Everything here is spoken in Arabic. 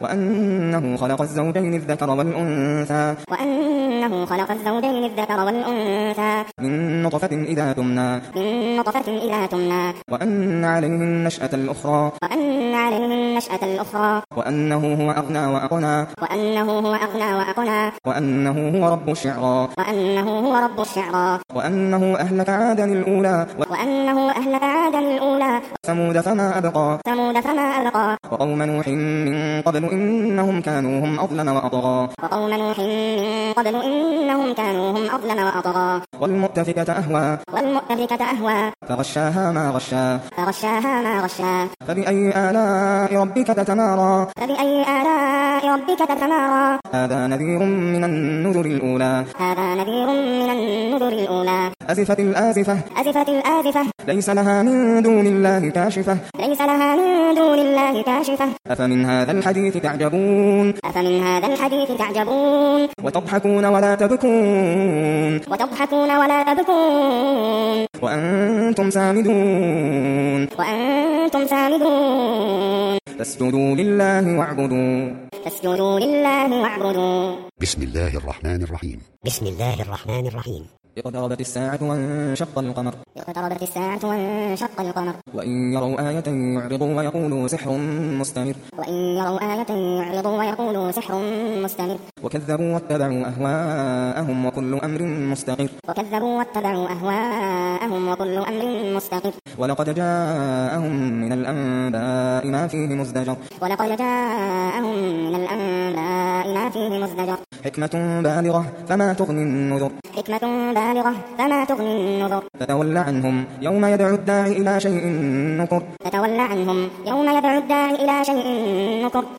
وأنه خلق الزوجين الذكر والأنثى من نطفة إذا تمنى وأن عليه النشأة الأخرى وأنه هو أغنى وأقنى وأنه هو رب الشعرى وأنه أهلك عادا الأولى وثمود فما أبقى وقوم نوح من قبل إنهم كانوا هم أظلم وأطغى والمؤتفكة أهوى فغشاها ما غشا فبأي آلاء ربك تتمارى هذا نذير من النذر الأولى أزفت الآزفة ليس لها من دون الله كاشفة أفمن هذا الحديث تعجبون وتضحكون ولا تبكون وأنتم سامدون فاسجدوا لله واعبدوا بسم الله الرحمن الرحيم اقتربت الساعة وانشق القمر وإن يروا آية يعرضوا ويقولوا سحر مستمر وكذبوا واتبعوا أهواءهم وكل أمر مستقر ولقد جاءهم من الأنباء ما فيه مزدجر حكمة بالغة فما تغني النذر فتول عنهم يوم يدعو الداعي إلى شيء نكر